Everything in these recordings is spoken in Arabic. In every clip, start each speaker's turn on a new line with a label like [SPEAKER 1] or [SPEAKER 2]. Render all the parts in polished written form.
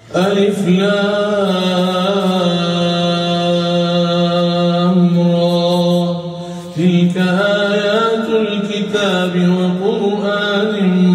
[SPEAKER 1] ألف لام را تلك آيات الكتاب وقرآن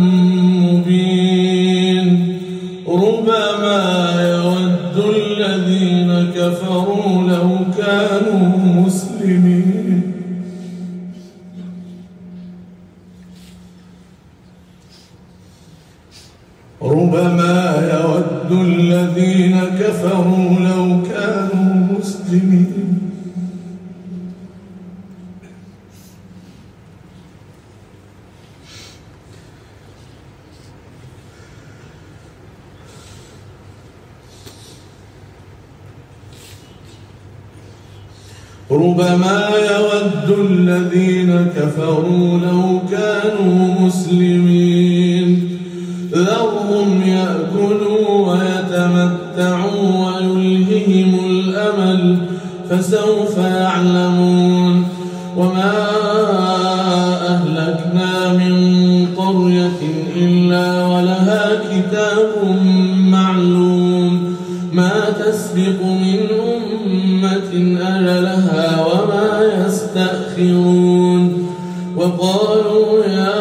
[SPEAKER 1] مبين ربما يود الذين كفروا لو كانوا مسلمين ربما يود الذين كفروا لو كانوا مسلمين ربما يود الذين كفروا لو كانوا مسلمين ذرهم يأكلوا ويتمتعوا ويلههم الأمل فسوف يعلمون وما أهلكنا من قرية إلا ولها كتاب معلوم ما تسبق من أمة أجلها وما يستأخرون وقالوا يا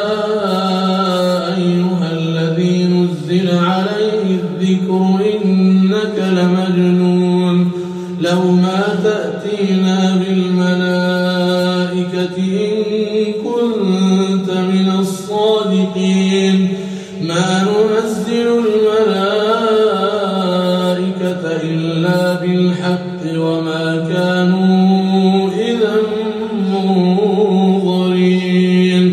[SPEAKER 1] أيها الذي نزل عليه الذكر إنك لمجنون لو ما تأتينا بالملائكة إن كنت من الصادقين ما ننزل الملائكة إلا بالحق وما كانوا إذا منظرين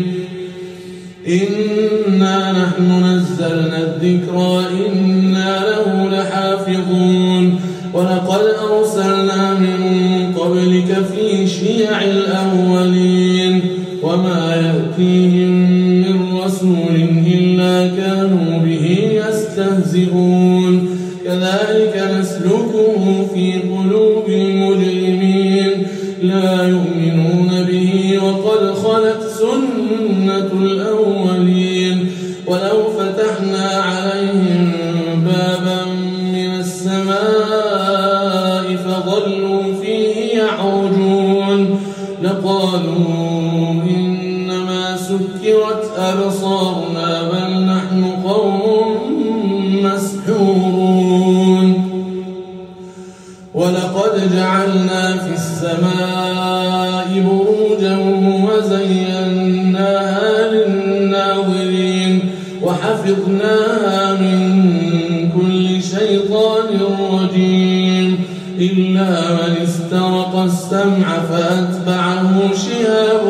[SPEAKER 1] إنا نحن نزلنا الذكر وإنا له لحافظون ولقد أرسلنا من قبلك في شيع الأولين وما يأتيهم من رسول إلا كانوا به يستهزئون كذلك نسلكه في قلوب المجرمين لا يؤمنون به وقد خلت سنة الأولين ولو فتحنا عليهم بابا من السماء فظلوا فيه يعرجون لقالوا إنما سكرت أبصارنا بل نحن قوم مسحورون ولقد جعلنا في السماء بروجا وزيناها للناظرين وحفظناها من كل شيطان رجيم إلا من استرق السمع فأتبعه شهاب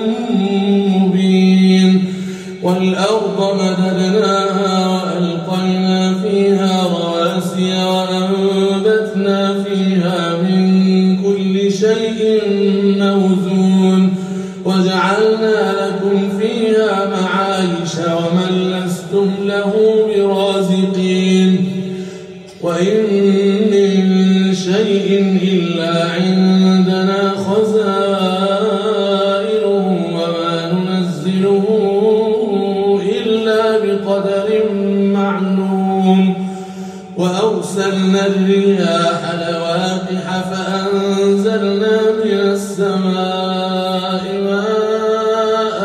[SPEAKER 1] مبين والأرض مددناها وألقينا فيها رواسي وأنبتنا فيها من كل شيء موزون وجعلنا لكم فيها معايش ومن لستم له برازقين وإن من شيء إلا عندنا خزائنه وما ننزله إلا بقدر معلوم وأرسلنا الرياح لواقح فأنزلنا من السماء ماء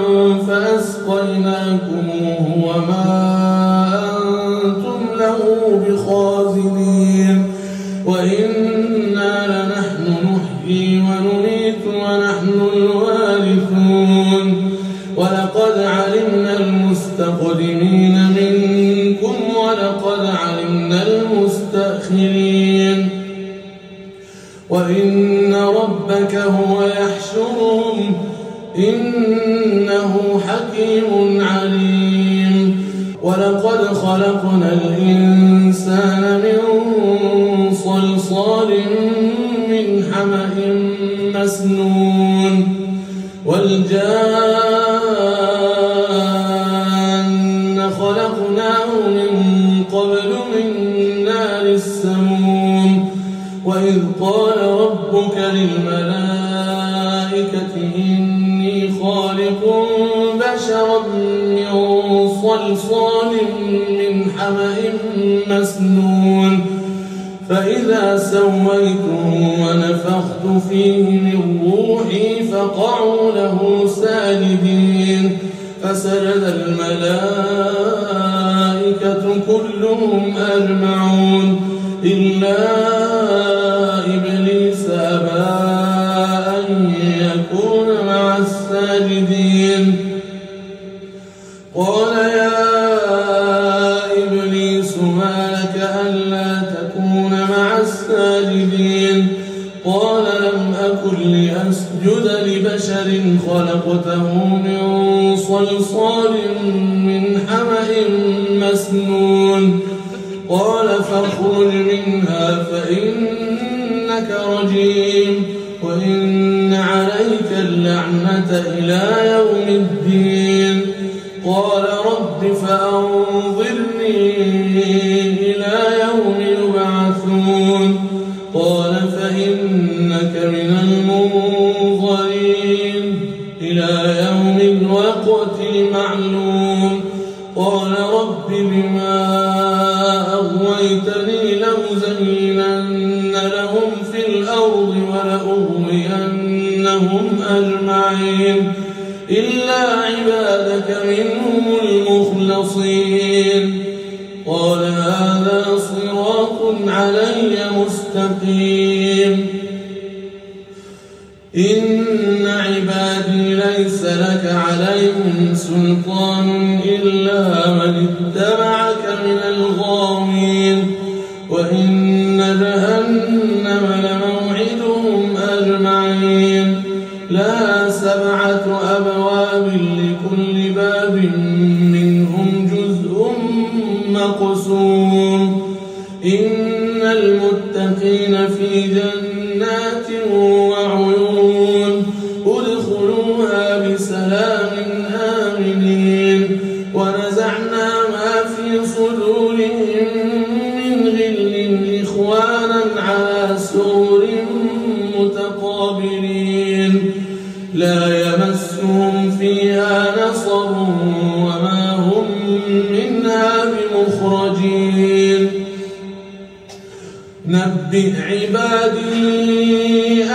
[SPEAKER 1] فأسقيناكموه وما أنتم له بخازنين وإنا لنحن نحيي ونميت ونحن الوارثون ولقد علمنا المستقدمين منكم ولقد علمنا المستأخرين وإن ربك هو يحشرهم إنه حكيم عليم ولقد خلقنا الإنسان من صلصال من حمأ مسنون والجان خلقناه من قبل من نار السموم وإذ قال ربك للملائكة إني خالق بشرا من صلصال من حمأ مسنون يعملون فإذا سويته ونفخت فيه من روحي فقعوا له ساجدين فسجد الملائكة كلهم أجمعون إلا إبليس أبى أن يكون مع الساجدين قال يا إبليس ما لك ألا تكون مع الساجدين قال لم أكن لأسجد لبشر خلقته من صلصال من حمأ مسنون قال فاخرج منها فإنك رجيم وإن عليك اللعنة إلى يوم الدين قال رب فأنظرني إلى يوم يبعثون قال فإنك من المنظرين إلى يوم الوقت المعلوم قال رب بما أغويتني لأزينن لهم في الأرض ولأغوينهم أجمعين إلا عبادك منهم المخلصين قال هذا صراط علي مستقيم إن عبادي ليس لك عليهم سلطان إلا من اتبعك من الغاوين وإن جهنم لموعدهم أجمعين لها 7 أبواب لكل باب منهم جزء مقسوم إن المتقين في جنات وعيون ادخلوها بسلام آمنين ونزعنا ما في صدورهم من غل إخوانا على سرر متقابلين لا يمسهم فيها نصب وما هم منها بمخرجين نبئ عبادي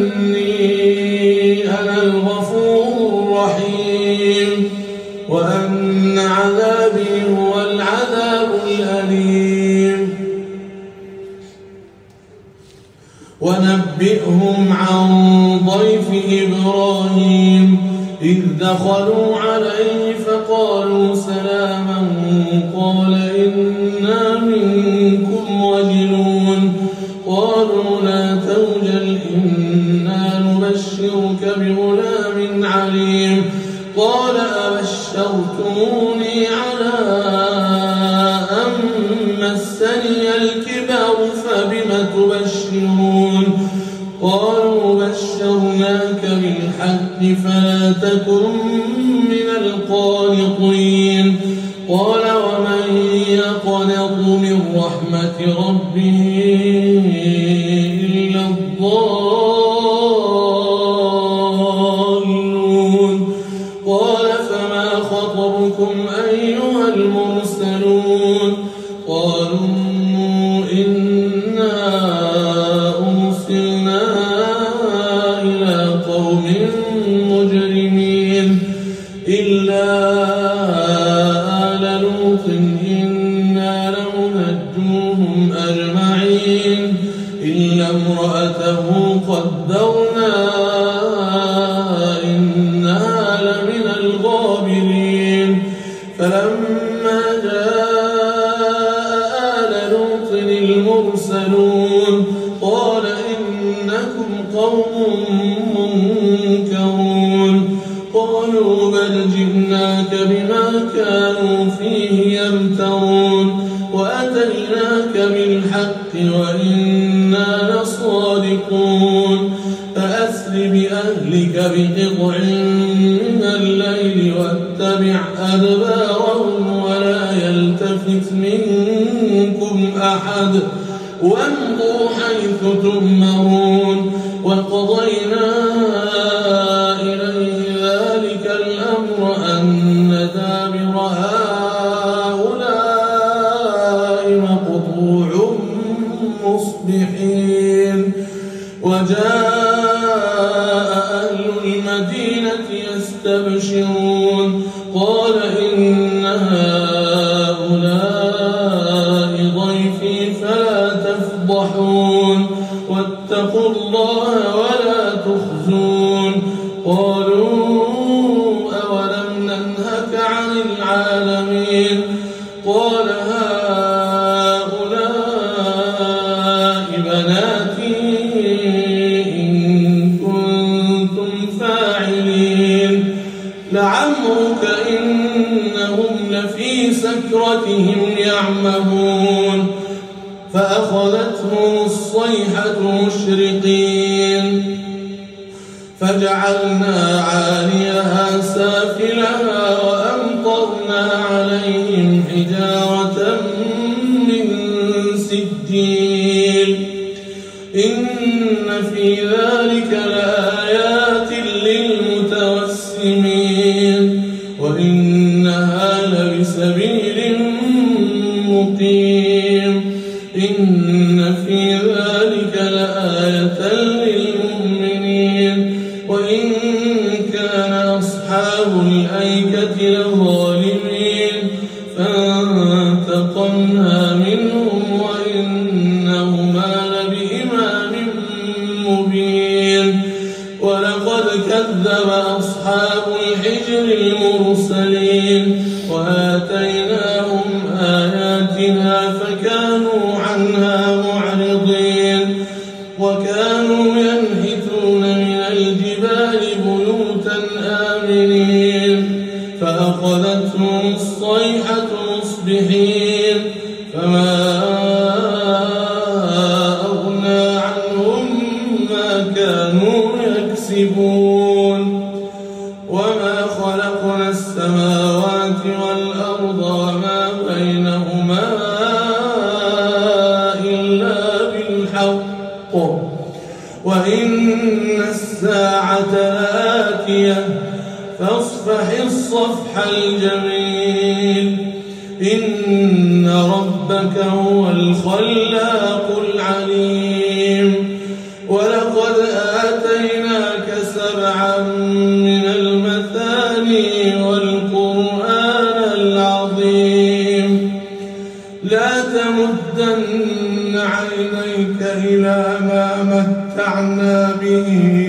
[SPEAKER 1] أني أنا الغفور الرحيم وأن عذابي هو العذاب الأليم ونبئهم عن ضيف إبراهيم إذ دخلوا عليه فقالوا سلاما قال إنا منكم وجلون قالوا لا توجل إنا نبشرك بغلام عليم قال أبشرتموني على أن مسني الكبر فبم تبشرون قالوا بشرناك بالحق فلا تكن من القانطين قال ومن يقنط من رحمة ربه إلا الضالون قال فما خطبكم أيها المرسلون قالوا إنا أرسلنا إلى قوم مجرمين إلا آل لوط إنا لمنجوهم أجمعين إلا امرأته قدرنا إنها لمن الغابرين فلما جاء آل لوط المرسلون قال إنكم قوم منكرون قالوا بل جئناك بما كانوا فيه يمترون وأتيناك بالحق وإنا لصادقون فأسر بأهلك بقطع من الليل واتبع أدبارهم ولا يلتفت منكم أحد وامضوا حيث تؤمرون وقضينا إليه ذلك الأمر أن دابر هؤلاء مقطوع مصبحين وجاء أهل المدينة يستبشرون قال إن هؤلاء ضيفي فلا تفضحون واتقوا الله ولا تخزون قالوا أولم ننهك عن العالمين قال هؤلاء بناتي إن كنتم فاعلين لعمرك إنهم لفي سكرتهم يعمهون فأخذتهم الصيحة مشرقين فجعلنا عاليها سافلها وأمطرنا عليهم حجارة من سجيل إن في ذلك لآيات للمتوسمين وإنها لبسبيل مقيم إن في ذلك لآية للمؤمنين وإن كان أصحاب الأيكة لظالمين فانتقمنا منهم وإنهما لبإمام مبين ولقد كذب أصحاب الحجر المرسلين وآتيناهم آياتنا فكانوا عنها معرضين وكانوا ينحتون من الجبال بيوتا آمنين فأخذتهم الصيحة مصبحين فما أغنى عنهم ما كانوا يكسبون وما خلقنا السماوات والأرض وما بينهما إلا بالحق وإن الساعة لآتية فاصفح الصفح الجميل إن ربك هو الخلاق العليم ولقد آتيناك 7 من المثاني والقرآن العظيم لا تمدن عينيك إلى ما متعنا به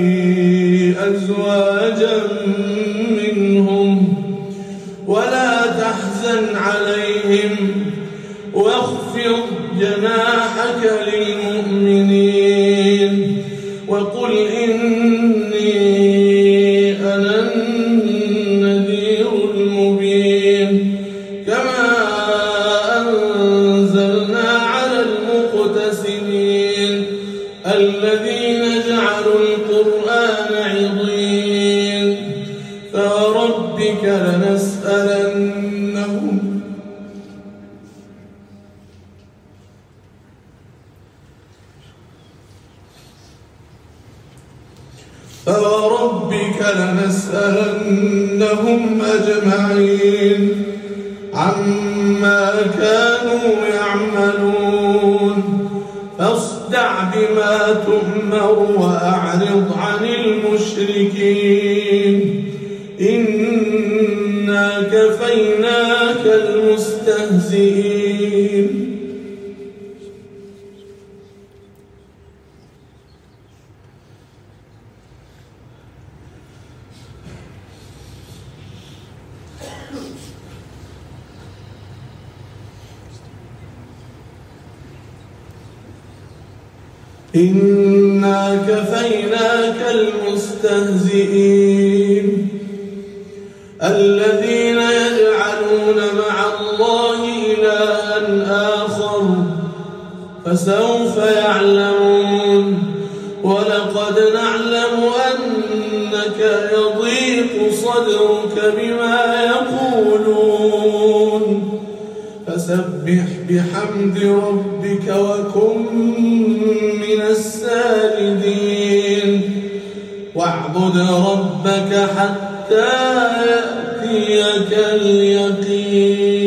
[SPEAKER 1] أزواجا منهم ولا تحزن عليهم واخفض جناحك للمؤمنين وقل إني أنا النذير المبين كما أنزلنا على المقتسمين الذين جعلوا القرآن عضين فوربك لنسألنهم أجمعين عما كانوا يعملون فاصدع بما تؤمر وأعرض عن المشركين إنا كفيناك المستهزئين إنا كفيناك المستهزئين الذين يجعلون مع الله إلها آخر فسوف يعلمون ولقد نعلم أنك يضيق صدرك بما يقولون فسبح بحمد ربك وكن من الساجدين واعبد ربك حتى يأتيك اليقين.